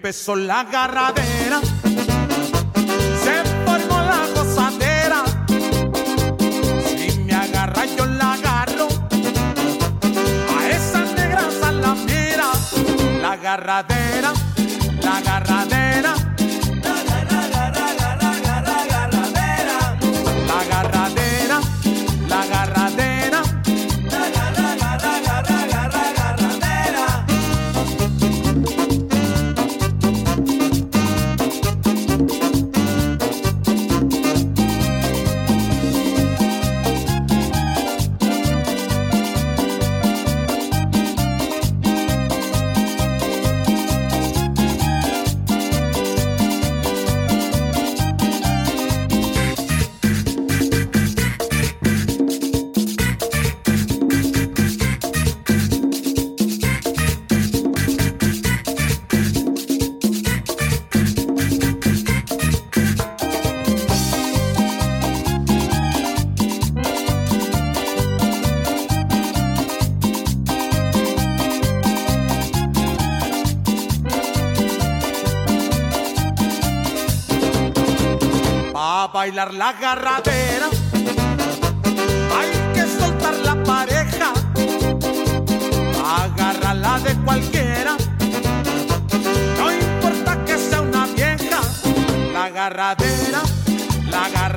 empezó la agarradera, se formó la gozadera. Si me agarra yo la agarro, a esa negra salamera. La agarradera, la agarradera, la agarradera, la agarradera, la agarradera. A bailar la agarradera hay que soltar la pareja, agárrala de cualquiera, no importa que sea una vieja. La agarradera, la agarradera.